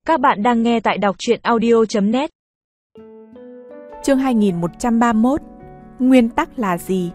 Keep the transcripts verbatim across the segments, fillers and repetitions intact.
Các bạn đang nghe tại đọc truyện audio chấm net. Chương hai nghìn một trăm ba mươi mốt. Nguyên tắc là gì?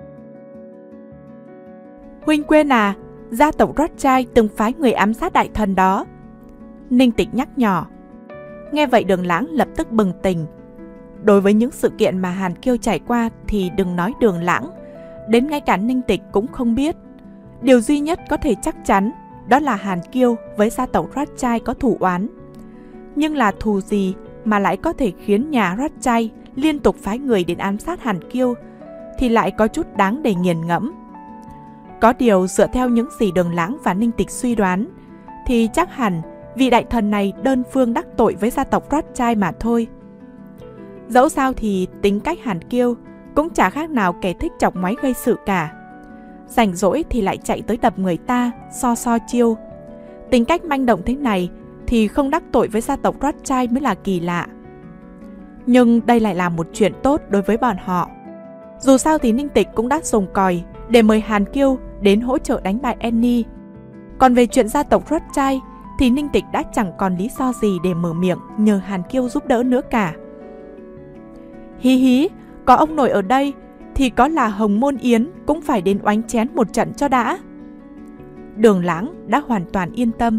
Huynh quên à, gia tộc Rothschild từng phái người ám sát đại thần đó. Ninh Tịch nhắc nhỏ. Nghe vậy Đường Lãng lập tức bừng tỉnh. Đối với những sự kiện mà Hàn Kiêu trải qua thì đừng nói Đường Lãng, đến ngay cả Ninh Tịch cũng không biết. Điều duy nhất có thể chắc chắn đó là Hàn Kiêu với gia tộc Rothschild có thù oán. Nhưng là thù gì mà lại có thể khiến nhà Rothschild liên tục phái người đến ám sát Hàn Kiêu thì lại có chút đáng để nghiền ngẫm. Có điều dựa theo những gì Đường Lãng và Ninh Tịch suy đoán thì chắc hẳn vị đại thần này đơn phương đắc tội với gia tộc Rothschild mà thôi. Dẫu sao thì tính cách Hàn Kiêu cũng chả khác nào kẻ thích chọc ngoáy gây sự cả. Rảnh rỗi thì lại chạy tới đập người ta, so so chiêu. Tính cách manh động thế này thì không đắc tội với gia tộc Rothschild mới là kỳ lạ. Nhưng đây lại là một chuyện tốt đối với bọn họ. Dù sao thì Ninh Tịch cũng đã dùng còi để mời Hàn Kiêu đến hỗ trợ đánh bại Annie. Còn về chuyện gia tộc Rothschild thì Ninh Tịch đã chẳng còn lý do gì để mở miệng nhờ Hàn Kiêu giúp đỡ nữa cả. Hí hí, có ông nội ở đây thì có là Hồng Môn Yến cũng phải đến oánh chén một trận cho đã. Đường Lãng đã hoàn toàn yên tâm.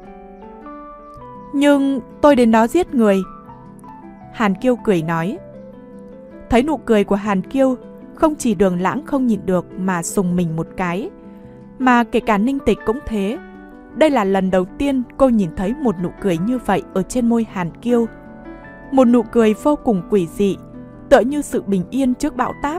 Nhưng tôi đến đó giết người. Hàn Kiêu cười nói. Thấy nụ cười của Hàn Kiêu, không chỉ Đường Lãng không nhịn được mà sùng mình một cái, mà kể cả Ninh Tịch cũng thế. Đây là lần đầu tiên cô nhìn thấy một nụ cười như vậy ở trên môi Hàn Kiêu. Một nụ cười vô cùng quỷ dị, tựa như sự bình yên trước bão táp.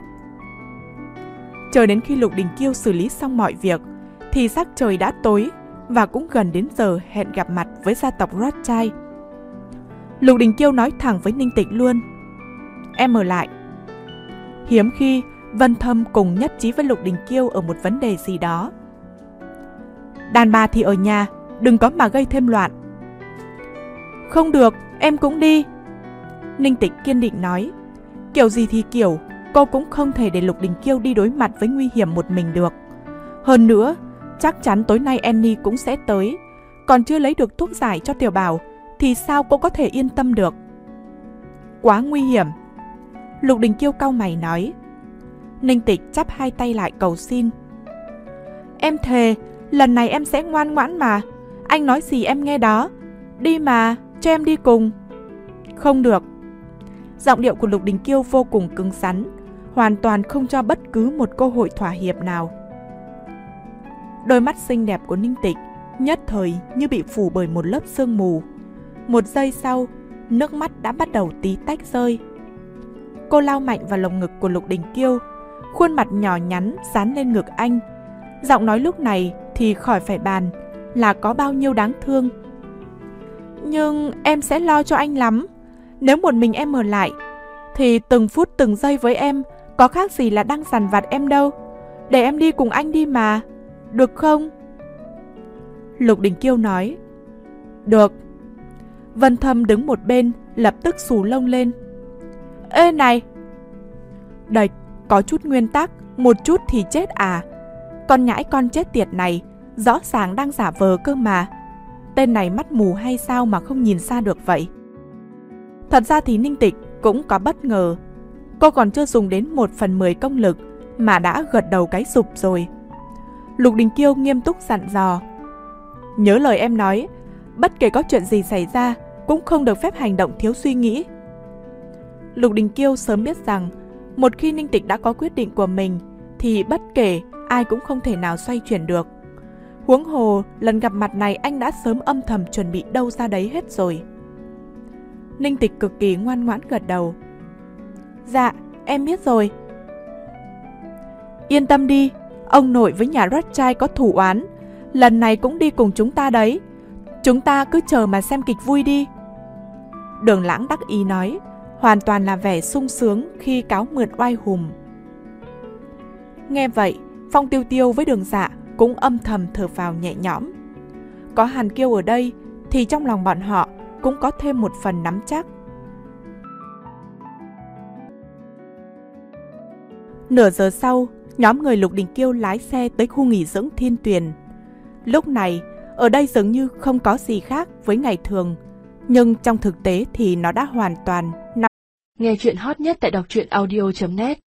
Chờ đến khi Lục Đình Kiêu xử lý xong mọi việc thì sắc trời đã tối và cũng gần đến giờ hẹn gặp mặt với gia tộc Rothschild. Lục Đình Kiêu nói thẳng với Ninh Tịch luôn. Em ở lại. Hiếm khi Vân Thâm cùng nhất trí với Lục Đình Kiêu ở một vấn đề gì đó. Đàn bà thì ở nhà, đừng có mà gây thêm loạn. Không được, em cũng đi. Ninh Tịch kiên định nói. Kiểu gì thì kiểu, cô cũng không thể để Lục Đình Kiêu đi đối mặt với nguy hiểm một mình được. Hơn nữa, chắc chắn tối nay Annie cũng sẽ tới. Còn chưa lấy được thuốc giải cho Tiểu Bảo thì sao cô có thể yên tâm được? Quá nguy hiểm. Lục Đình Kiêu cau mày nói. Ninh Tịch chắp hai tay lại cầu xin. Em thề, lần này em sẽ ngoan ngoãn mà. Anh nói gì em nghe đó. Đi mà, cho em đi cùng. Không được. Giọng điệu của Lục Đình Kiêu vô cùng cứng rắn, hoàn toàn không cho bất cứ một cơ hội thỏa hiệp nào. Đôi mắt xinh đẹp của Ninh Tịch nhất thời như bị phủ bởi một lớp sương mù. Một giây sau, nước mắt đã bắt đầu tí tách rơi. Cô lao mạnh vào lồng ngực của Lục Đình Kiêu, khuôn mặt nhỏ nhắn dán lên ngực anh. Giọng nói lúc này thì khỏi phải bàn là có bao nhiêu đáng thương. Nhưng em sẽ lo cho anh lắm. Nếu một mình em ở lại thì từng phút từng giây với em có khác gì là đang dằn vặt em đâu. Để em đi cùng anh đi mà, được không? Lục Đình Kiêu nói. Được. Vân Thâm đứng một bên lập tức xù lông lên. Ê này! Đệch, có chút nguyên tắc, một chút thì chết à? Con nhãi con chết tiệt này rõ ràng đang giả vờ cơ mà. Tên này mắt mù hay sao mà không nhìn xa được vậy? Thật ra thì Ninh Tịch cũng có bất ngờ. Cô còn chưa dùng đến một phần mười công lực mà đã gật đầu cái sụp rồi. Lục Đình Kiêu nghiêm túc dặn dò. Nhớ lời em nói, bất kể có chuyện gì xảy ra cũng không được phép hành động thiếu suy nghĩ. Lục Đình Kiêu sớm biết rằng một khi Ninh Tịch đã có quyết định của mình thì bất kể ai cũng không thể nào xoay chuyển được. Huống hồ lần gặp mặt này anh đã sớm âm thầm chuẩn bị đâu ra đấy hết rồi. Ninh Tịch cực kỳ ngoan ngoãn gật đầu. Dạ, em biết rồi. Yên tâm đi, ông nội với nhà Rothschild có thù oán, lần này cũng đi cùng chúng ta đấy. Chúng ta cứ chờ mà xem kịch vui đi. Đường Lãng đắc ý nói, hoàn toàn là vẻ sung sướng khi cáo mượn oai hùm. Nghe vậy, Phong Tiêu Tiêu với Đường Dạ cũng âm thầm thở phào nhẹ nhõm. Có Hàn Kiêu ở đây thì trong lòng bọn họ cũng có thêm một phần nắm chắc. Nửa giờ sau, nhóm người Lục Đình Kiêu lái xe tới khu nghỉ dưỡng Thiên Tuyền. Lúc này, ở đây dường như không có gì khác với ngày thường, Nhưng trong thực tế thì nó đã hoàn toàn nằm. Nghe chuyện hot nhất tại đọc truyện audio chấm net